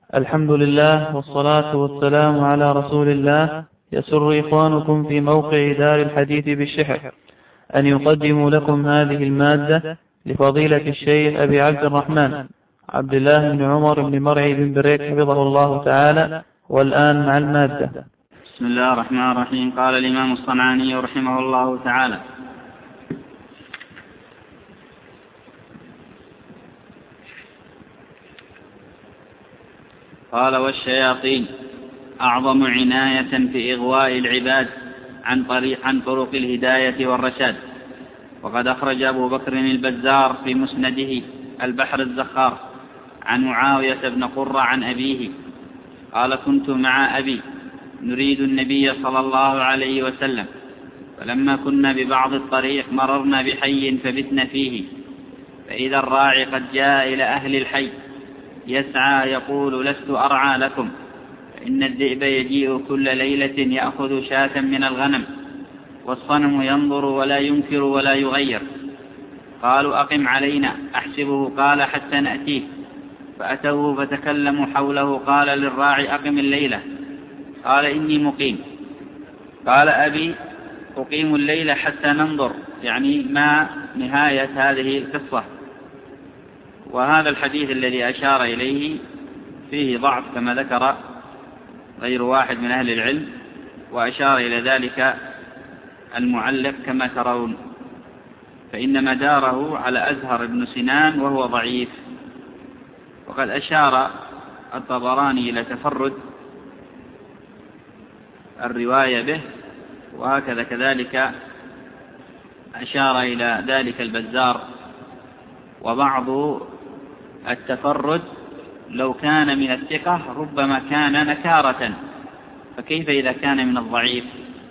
الحمد لله والصلاة والسلام على رسول الله. يسر إخوانكم في موقع دار الحديث بالشحر أن يقدموا لكم هذه المادة لفضيلة الشيخ أبي عبد الرحمن عبد الله بن عمر بن مرعي بن بريك حفظه الله تعالى. والآن مع المادة. بسم الله الرحمن الرحيم. قال الإمام الصنعاني رحمه الله تعالى: قال: والشياطين أعظم عناية في إغواء العباد عن طرق الهداية والرشاد. وقد أخرج أبو بكر البزار في مسنده البحر الزخار عن معاوية بن قرة عن أبيه قال: كنت مع أبي نريد النبي صلى الله عليه وسلم، فلما كنا ببعض الطريق مررنا بحي فبتنا فيه، فإذا الراعي قد جاء إلى أهل الحي يسعى يقول: لست أرعى لكم، فإن الذئب يجيء كل ليلة يأخذ شاة من الغنم، والصنم ينظر ولا ينكر ولا يغير. قالوا: أقم علينا. أحسبه قال: حتى نأتيه. فأتوه فتكلموا حوله. قال للراعي: أقم الليلة. قال: إني مقيم. قال أبي: أقيم الليلة حتى ننظر، يعني ما نهاية هذه القصة. وهذا الحديث الذي أشار إليه فيه ضعف كما ذكر غير واحد من أهل العلم، وأشار إلى ذلك المعلق كما ترون، فإن مداره على أزهر بن سنان وهو ضعيف. وقد أشار الطبراني إلى تفرد الرواية به، وهكذا كذلك أشار إلى ذلك البزار. وبعض التفرد لو كان من الثقة ربما كان نكارة، فكيف إذا كان من الضعيف؟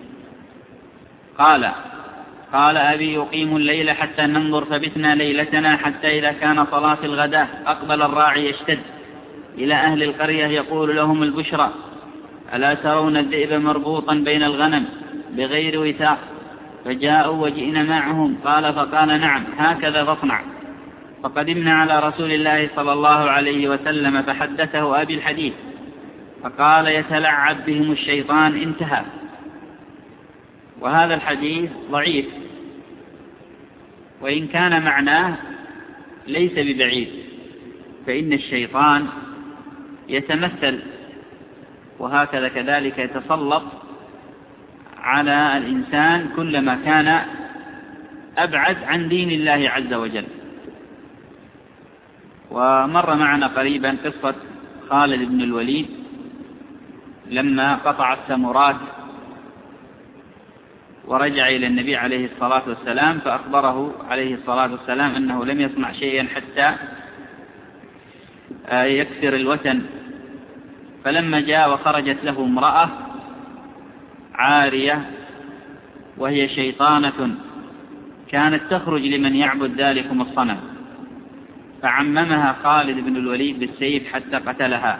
قال أبي: يقيم الليل حتى ننظر، فبتنا ليلتنا حتى إذا كان صلاة الغداء أقبل الراعي يشتد إلى أهل القرية يقول لهم البشرى: ألا ترون الذئب مربوطا بين الغنم بغير وثاق؟ فجاءوا وجئنا معهم. فقال: نعم، هكذا فاصنع. فقدمنا على رسول الله صلى الله عليه وسلم فحدثه أبي الحديث، فقال: يتلعب بهم الشيطان. انتهى. وهذا الحديث ضعيف، وإن كان معناه ليس ببعيد، فإن الشيطان يتمثل وهكذا كذلك يتسلط على الإنسان كلما كان أبعد عن دين الله عز وجل. ومر معنا قريبا قصة خالد بن الوليد لما قطع التمرات ورجع إلى النبي عليه الصلاة والسلام، فأخبره عليه الصلاة والسلام أنه لم يصنع شيئا حتى يكسر الوتن. فلما جاء وخرجت له امرأة عارية وهي شيطانة كانت تخرج لمن يعبد ذلكم الصنم، فعممها خالد بن الوليد بالسيف حتى قتلها.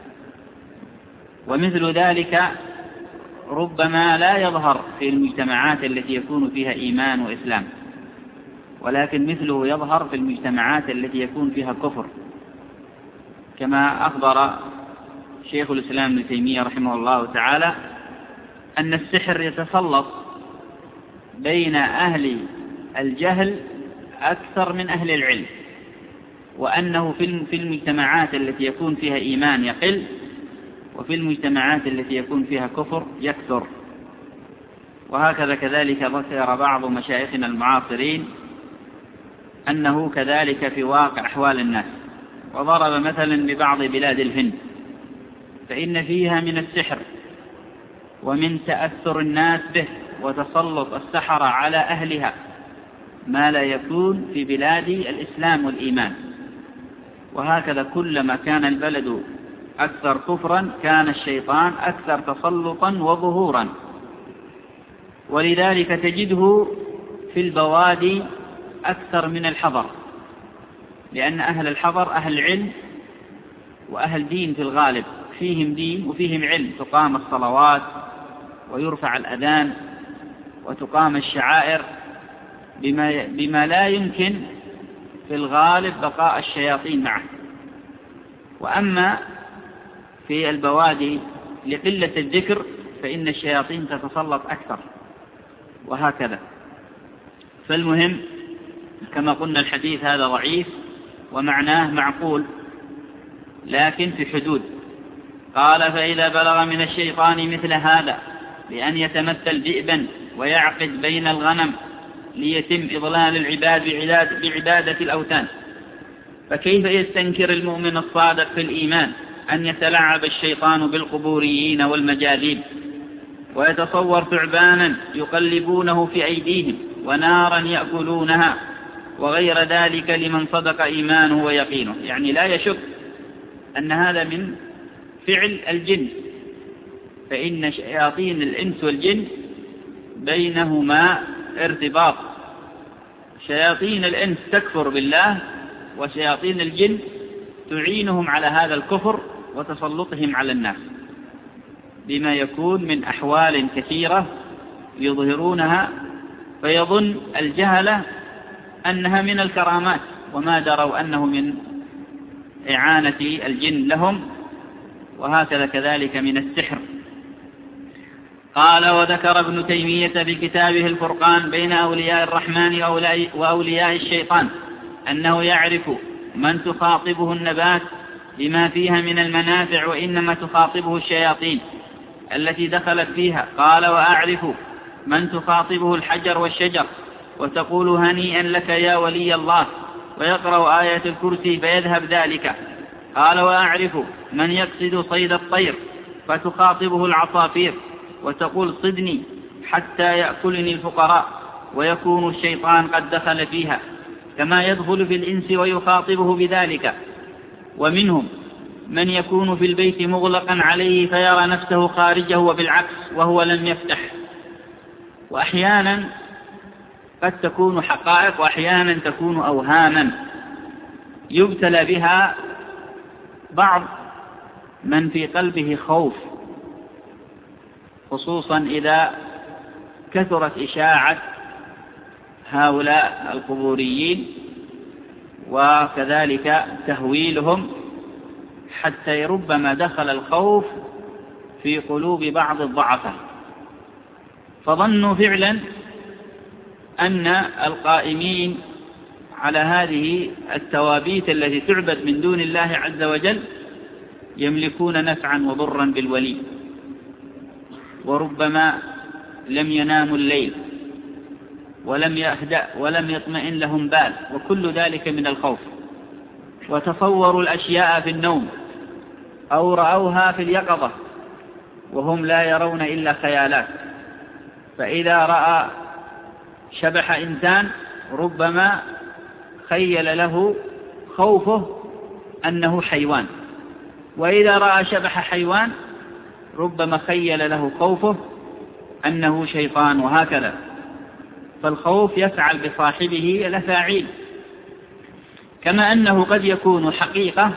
ومثل ذلك ربما لا يظهر في المجتمعات التي يكون فيها إيمان وإسلام، ولكن مثله يظهر في المجتمعات التي يكون فيها كفر، كما أخبر شيخ الإسلام ابن تيمية رحمه الله تعالى أن السحر يتسلط بين أهل الجهل أكثر من أهل العلم، وأنه في المجتمعات التي يكون فيها إيمان يقل، وفي المجتمعات التي يكون فيها كفر يكثر. وهكذا كذلك ذكر بعض مشايخنا المعاصرين أنه كذلك في واقع أحوال الناس، وضرب مثلا ببعض بلاد الهند، فإن فيها من السحر ومن تأثر الناس به وتسلط السحرة على أهلها ما لا يكون في بلاد الإسلام والإيمان. وهكذا كلما كان البلد أكثر كفرا كان الشيطان أكثر تسلطا وظهورا. ولذلك تجده في البوادي أكثر من الحضر، لأن أهل الحضر أهل علم وأهل دين في الغالب، فيهم دين وفيهم علم، تقام الصلوات ويرفع الأذان وتقام الشعائر بما لا يمكن في الغالب بقاء الشياطين معه. وأما في البوادي لقلة الذكر فإن الشياطين تتسلط أكثر، وهكذا. فالمهم كما قلنا الحديث هذا ضعيف ومعناه معقول لكن في حدود. قال: فإذا بلغ من الشيطان مثل هذا بأن يتمثل ذئبا ويعقد بين الغنم ليتم إضلال العباد بعبادة الأوثان، فكيف يستنكر المؤمن الصادق في الإيمان أن يتلعب الشيطان بالقبوريين والمجاذيب ويتصور ثعبانا يقلبونه في أيديهم ونارا يأكلونها وغير ذلك لمن صدق إيمانه ويقينه؟ يعني لا يشك أن هذا من فعل الجن، فإن شياطين الإنس والجن بينهما ارتباط. شياطين الإنس تكفر بالله وشياطين الجن تعينهم على هذا الكفر وتسلطهم على الناس بما يكون من أحوال كثيرة يظهرونها، فيظن الجهلة أنها من الكرامات وما دروا أنه من إعانة الجن لهم، وهكذا كذلك من السحر. قال: وذكر ابن تيمية في كتابه الفرقان بين أولياء الرحمن وأولياء الشيطان أنه يعرف من تخاطبه النبات بما فيها من المنافع وإنما تخاطبه الشياطين التي دخلت فيها. قال: وأعرف من تخاطبه الحجر والشجر وتقول هنيئا لك يا ولي الله، ويقرأ آية الكرسي فيذهب ذلك. قال: وأعرف من يقصد صيد الطير فتخاطبه العصافير وتقول صدني حتى يأكلني الفقراء، ويكون الشيطان قد دخل فيها كما يدخل في الإنس ويخاطبه بذلك. ومنهم من يكون في البيت مغلقا عليه فيرى نفسه خارجه وبالعكس وهو لم يفتح. وأحيانا قد تكون حقائق وأحيانا تكون أوهاما يبتلى بها بعض من في قلبه خوف، خصوصا إذا كثرت إشاعة هؤلاء القبوريين وكذلك تهويلهم، حتى ربما دخل الخوف في قلوب بعض الضعفاء، فظنوا فعلا أن القائمين على هذه التوابيت التي تعبد من دون الله عز وجل يملكون نفعا وضرا بالولي، وربما لم يناموا الليل ولم يهدأ ولم يطمئن لهم بال، وكل ذلك من الخوف. وتصوروا الأشياء في النوم أو رأوها في اليقظة وهم لا يرون إلا خيالات، فإذا رأى شبح إنسان ربما خيل له خوفه أنه حيوان، وإذا رأى شبح حيوان ربما خيل له خوفه أنه شيطان، وهكذا. فالخوف يفعل بصاحبه الأفاعيل، كما أنه قد يكون حقيقة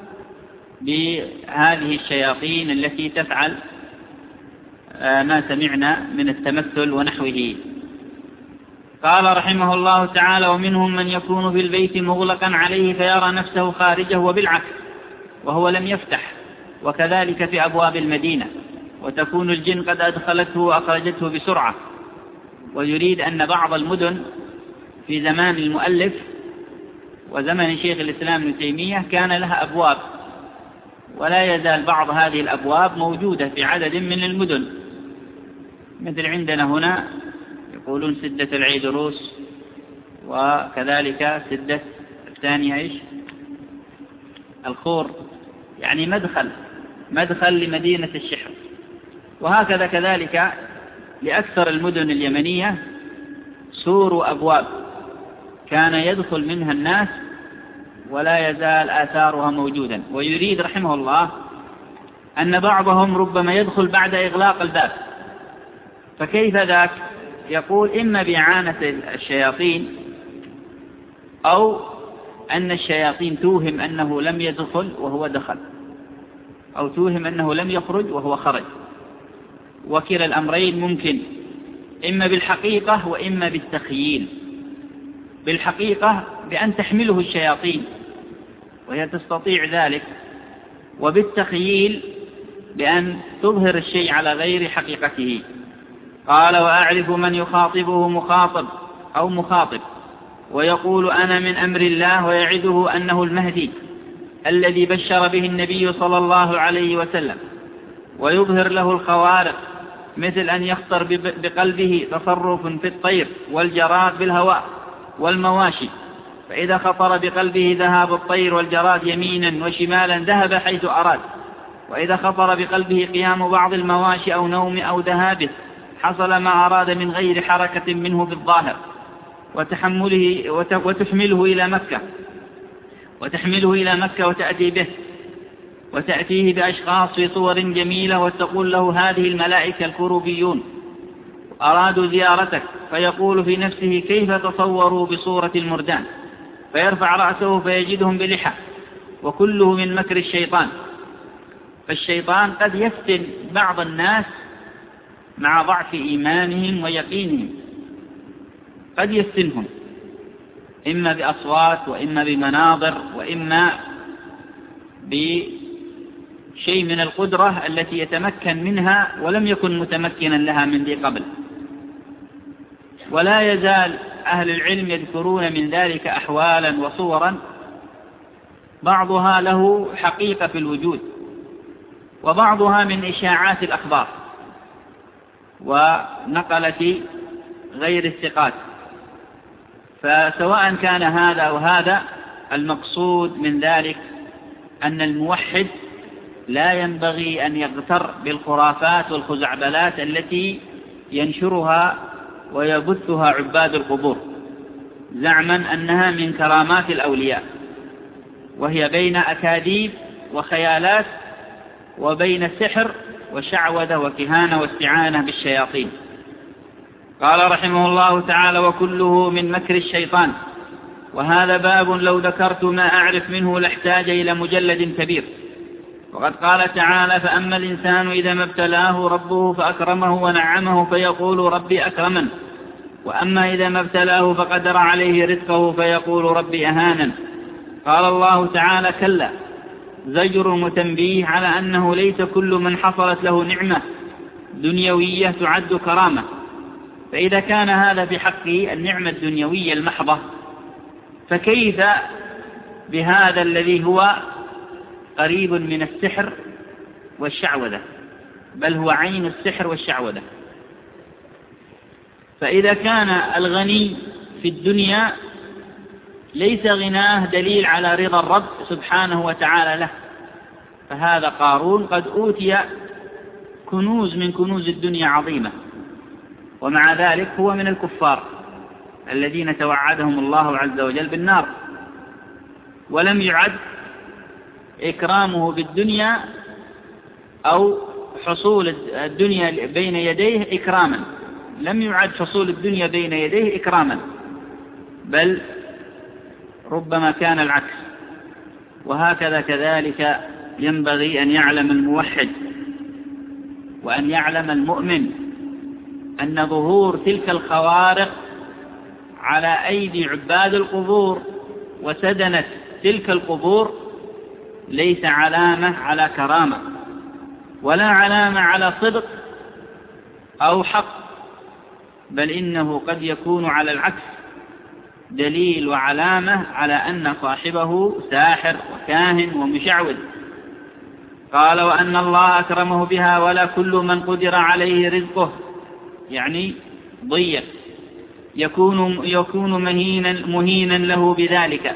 بهذه الشياطين التي تفعل ما سمعنا من التمثل ونحوه. قال رحمه الله تعالى: ومنهم من يكون في البيت مغلقا عليه فيرى نفسه خارجه وبالعكس وهو لم يفتح، وكذلك في أبواب المدينة، وتكون الجن قد أدخلته وأخرجته بسرعة. ويريد أن بعض المدن في زمان المؤلف وزمن شيخ الإسلام ابن تيمية كان لها أبواب، ولا يزال بعض هذه الأبواب موجودة في عدد من المدن، مثل عندنا هنا يقولون سدة العيدروس، وكذلك سدة الثانية إيش الخور، يعني مدخل لمدينة الشحر. وهكذا كذلك لأكثر المدن اليمنية سور وأبواب كان يدخل منها الناس ولا يزال آثارها موجودا. ويريد رحمه الله أن بعضهم ربما يدخل بعد إغلاق الباب، فكيف ذاك؟ يقول إما بإعانة الشياطين أو أن الشياطين توهم أنه لم يدخل وهو دخل، أو توهم أنه لم يخرج وهو خرج، وكلا الأمرين ممكن، إما بالحقيقة وإما بالتخييل. بالحقيقة بأن تحمله الشياطين وهي تستطيع ذلك، وبالتخييل بأن تظهر الشيء على غير حقيقته. قال: وأعرف من يخاطبه مخاطب أو مخاطب ويقول أنا من أمر الله، ويعده أنه المهدي الذي بشر به النبي صلى الله عليه وسلم، ويظهر له الخوارق، مثل أن يخطر بقلبه تصرف في الطير والجراد بالهواء والمواشي، فإذا خطر بقلبه ذهاب الطير والجراد يمينا وشمالا ذهب حيث أراد، وإذا خطر بقلبه قيام بعض المواشي أو نوم أو ذهابه حصل ما أراد من غير حركة منه بالظاهر، وتحمله إلى مكة وتأتيه بأشخاص في صور جميلة، وتقول له هذه الملائكة الكروبيون أرادوا زيارتك، فيقول في نفسه كيف تصوروا بصورة المردان، فيرفع رأسه فيجدهم بلحى، وكله من مكر الشيطان. فالشيطان قد يفتن بعض الناس مع ضعف إيمانهم ويقينهم، قد يفتنهم إما بأصوات وإما بمناظر وإما بشيء من القدرة التي يتمكن منها ولم يكن متمكنا لها من ذي قبل. ولا يزال أهل العلم يذكرون من ذلك أحوالا وصورا بعضها له حقيقة في الوجود، وبعضها من إشاعات الأخبار ونقلة غير الثقات. فسواء كان هذا أو هذا، المقصود من ذلك أن الموحد لا ينبغي أن يغتر بالخرافات والخزعبلات التي ينشرها ويبثها عباد القبور زعما أنها من كرامات الأولياء، وهي بين أكاذيب وخيالات وبين سحر وشعوذة وكهانة واستعانة بالشياطين. قال رحمه الله تعالى: وكله من مكر الشيطان. وهذا باب لو ذكرت ما أعرف منه لاحتاج إلى مجلد كبير. وقد قال تعالى: فأما الإنسان إذا ما ابتلاه ربه فأكرمه ونعمه فيقول ربي أكرمن، وأما إذا ما ابتلاه فقدر عليه رزقه فيقول ربي أهانن. قال الله تعالى: كلا، زجر وتنبيه على أنه ليس كل من حصلت له نعمة دنيوية تعد كرامة. فإذا كان هذا في حقه النعمة الدنيوية المحضة، فكيف بهذا الذي هو قريب من السحر والشعوذة، بل هو عين السحر والشعوذة. فإذا كان الغني في الدنيا ليس غناه دليل على رضا الرب سبحانه وتعالى له، فهذا قارون قد أوتي كنوز من كنوز الدنيا عظيمة، ومع ذلك هو من الكفار الذين توعدهم الله عز وجل بالنار، ولم يعد إكرامه بالدنيا أو حصول الدنيا بين يديه إكراما، لم يعد حصول الدنيا بين يديه إكراما، بل ربما كان العكس. وهكذا كذلك ينبغي أن يعلم الموحد وأن يعلم المؤمن أن ظهور تلك الخوارق على أيدي عباد القبور وسدنة تلك القبور ليس علامة على كرامة، ولا علامة على صدق أو حق، بل إنه قد يكون على العكس دليل وعلامة على أن صاحبه ساحر وكاهن ومشعوذ. قال: وأن الله أكرمه بها، ولا كل من قدر عليه رزقه، يعني ضيق، يكون مهينا له بذلك،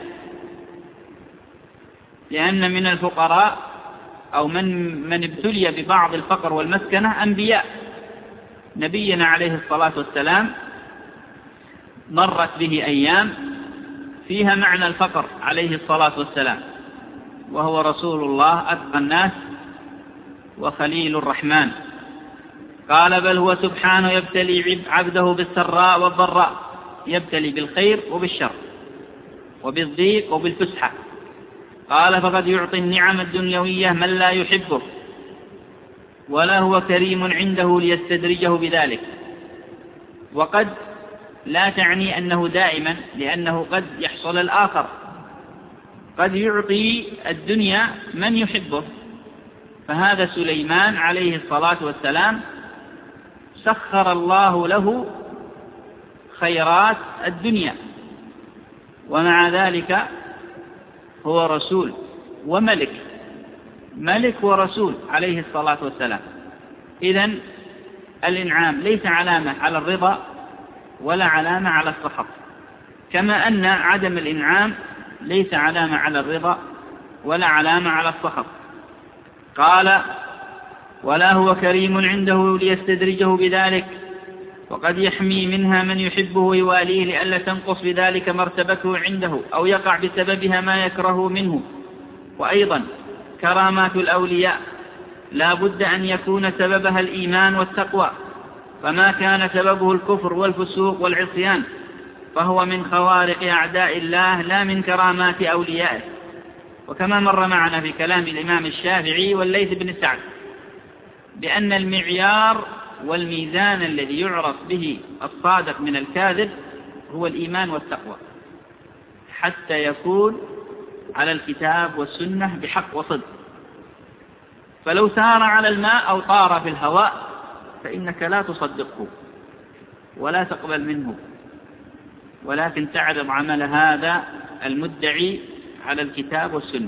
لأن من الفقراء أو من ابتلي ببعض الفقر والمسكنة أنبياء. نبينا عليه الصلاة والسلام مرت به أيام فيها معنى الفقر عليه الصلاة والسلام، وهو رسول الله أتقى الناس وخليل الرحمن. قال: بل هو سبحانه يبتلي عبده بالسراء والضراء، يبتلي بالخير وبالشر وبالضيق وبالفسحة. قال: فقد يعطي النعم الدنيوية من لا يحبه، ولا هو كريم عنده ليستدرجه بذلك. وقد لا تعني أنه دائما، لأنه قد يحصل الآخر، قد يعطي الدنيا من يحبه فهذا سليمان عليه الصلاة والسلام سخر الله له خيرات الدنيا، ومع ذلك هو رسول وملك، ملك ورسول عليه الصلاة والسلام. إذن الإنعام ليس علامة على الرضا ولا علامة على السخط، كما أن عدم الإنعام ليس علامة على الرضا ولا علامة على السخط. قال: ولا هو كريم عنده ليستدرجه بذلك، وقد يحمي منها من يحبه ويواليه لئلا تنقص بذلك مرتبته عنده أو يقع بسببها ما يكره منه. وأيضا كرامات الأولياء لا بد أن يكون سببها الإيمان والتقوى، فما كان سببه الكفر والفسوق والعصيان فهو من خوارق أعداء الله لا من كرامات أوليائه. وكما مر معنا في كلام الإمام الشافعي والليث بن سعد بأن المعيار والميزان الذي يعرف به الصادق من الكاذب هو الإيمان والتقوى، حتى يكون على الكتاب والسنة بحق وصدق. فلو سار على الماء أو طار في الهواء فإنك لا تصدقه ولا تقبل منه، ولكن تعرض عمل هذا المدعي على الكتاب والسنة.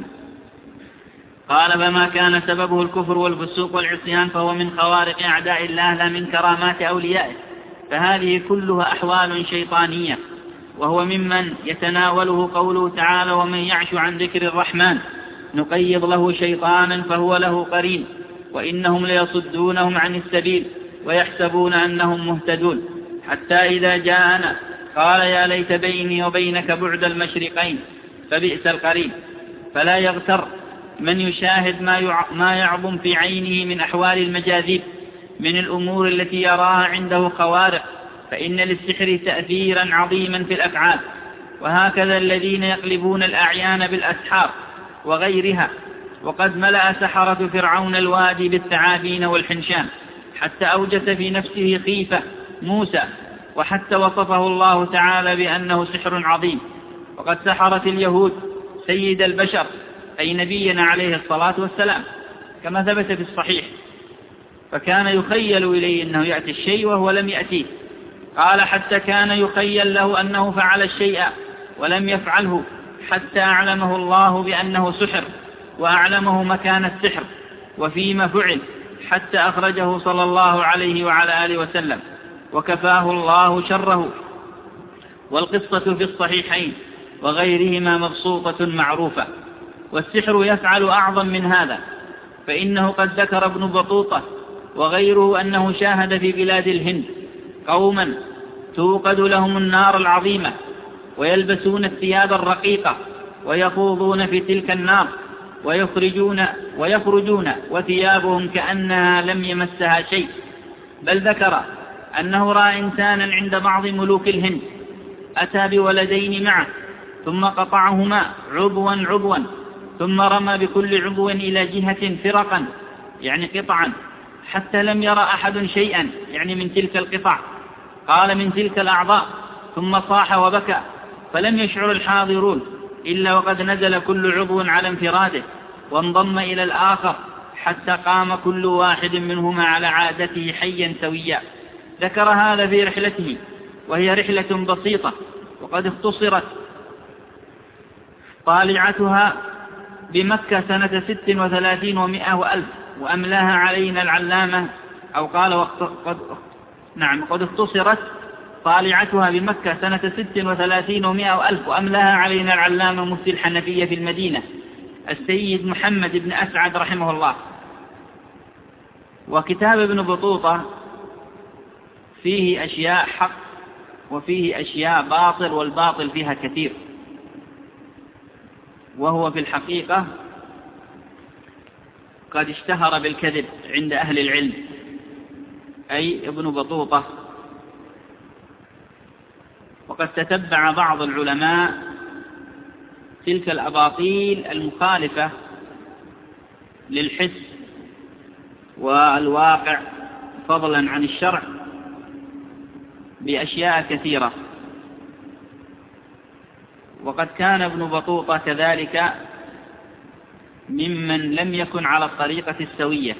قال: فما كان سببه الكفر والفسوق والعصيان فهو من خوارق أعداء الله لا من كرامات أوليائه، فهذه كلها أحوال شيطانية، وهو ممن يتناوله قوله تعالى: ومن يعش عن ذكر الرحمن نقيض له شيطانا فهو له قرين وإنهم ليصدونهم عن السبيل ويحسبون أنهم مهتدون، حتى إذا جاءنا قال: يا ليت بيني وبينك بعد المشرقين فبئس القرين. فلا يغتر من يشاهد ما يعظم في عينه من أحوال المجاذيب من الأمور التي يراها عنده خوارق، فإن للسحر تأثيرا عظيما في الأفعال. وهكذا الذين يقلبون الأعيان بالأسحار وغيرها، وقد ملأ سحرة فرعون الوادي بالثعابين والحنشان حتى أوجس في نفسه خيفة موسى، وحتى وصفه الله تعالى بأنه سحر عظيم. وقد سحرت اليهود سيد البشر أي نبينا عليه الصلاة والسلام كما ثبت في الصحيح، فكان يخيل إليه أنه يأتي الشيء وهو لم يأتيه. قال: حتى كان يخيل له أنه فعل الشيء ولم يفعله، حتى أعلمه الله بأنه سحر وأعلمه مكان السحر وفيما فعل، حتى أخرجه صلى الله عليه وعلى آله وسلم وكفاه الله شره. والقصة في الصحيحين وغيرهما مبسوطة معروفة. والسحر يفعل أعظم من هذا، فإنه قد ذكر ابن بطوطة وغيره أنه شاهد في بلاد الهند قوما توقد لهم النار العظيمة ويلبسون الثياب الرقيقة ويخوضون في تلك النار ويخرجون وثيابهم كأنها لم يمسها شيء. بل ذكر أنه رأى إنسانا عند بعض ملوك الهند أتى بولدين معه ثم قطعهما عضوا ثم رمى بكل عضو إلى جهة فرقا يعني قطعا، حتى لم يرى أحد شيئا يعني من تلك القطع، قال من تلك الأعضاء، ثم صاح وبكى، فلم يشعر الحاضرون إلا وقد نزل كل عضو على انفراده وانضم إلى الآخر، حتى قام كل واحد منهما على عادته حيا سويا. ذكر هذا في رحلته، وهي رحلة بسيطة وقد اختصرت طالعتها بمكة سنة 36 و100 وألف، وأملاها علينا العلامة أو قال قد اختصرت طالعتها بمكة سنة 36 و100 وألف، وأملاها علينا العلامة مفتي الحنفية في المدينة السيد محمد بن أسعد رحمه الله. وكتاب ابن بطوطة فيه أشياء حق وفيه أشياء باطل، والباطل فيها كثير، وهو في الحقيقة قد اشتهر بالكذب عند أهل العلم، أي ابن بطوطة. وقد تتبع بعض العلماء تلك الأباطيل المخالفة للحس والواقع فضلا عن الشرع بأشياء كثيرة. وقد كان ابن بطوطة كذلك ممن لم يكن على الطريقة السوية،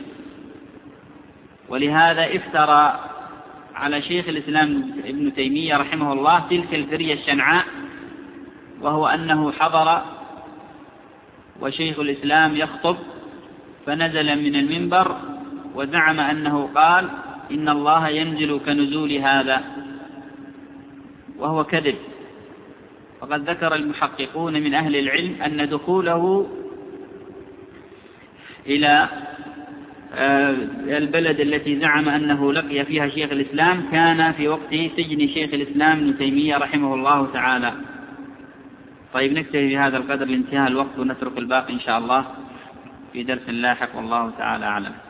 ولهذا افترى على شيخ الإسلام ابن تيمية رحمه الله تلك الفرية الشنعاء، وهو أنه حضر وشيخ الإسلام يخطب فنزل من المنبر وزعم أنه قال إن الله ينزل كنزول هذا، وهو كذب. وقد ذكر المحققون من أهل العلم أن دخوله إلى البلد التي زعم أنه لقي فيها شيخ الإسلام كان في وقت سجن شيخ الإسلام ابن تيمية رحمه الله تعالى. طيب، نكتفي بهذا القدر لانتهاء الوقت ونترك الباقي إن شاء الله في درس لاحق، والله تعالى أعلم.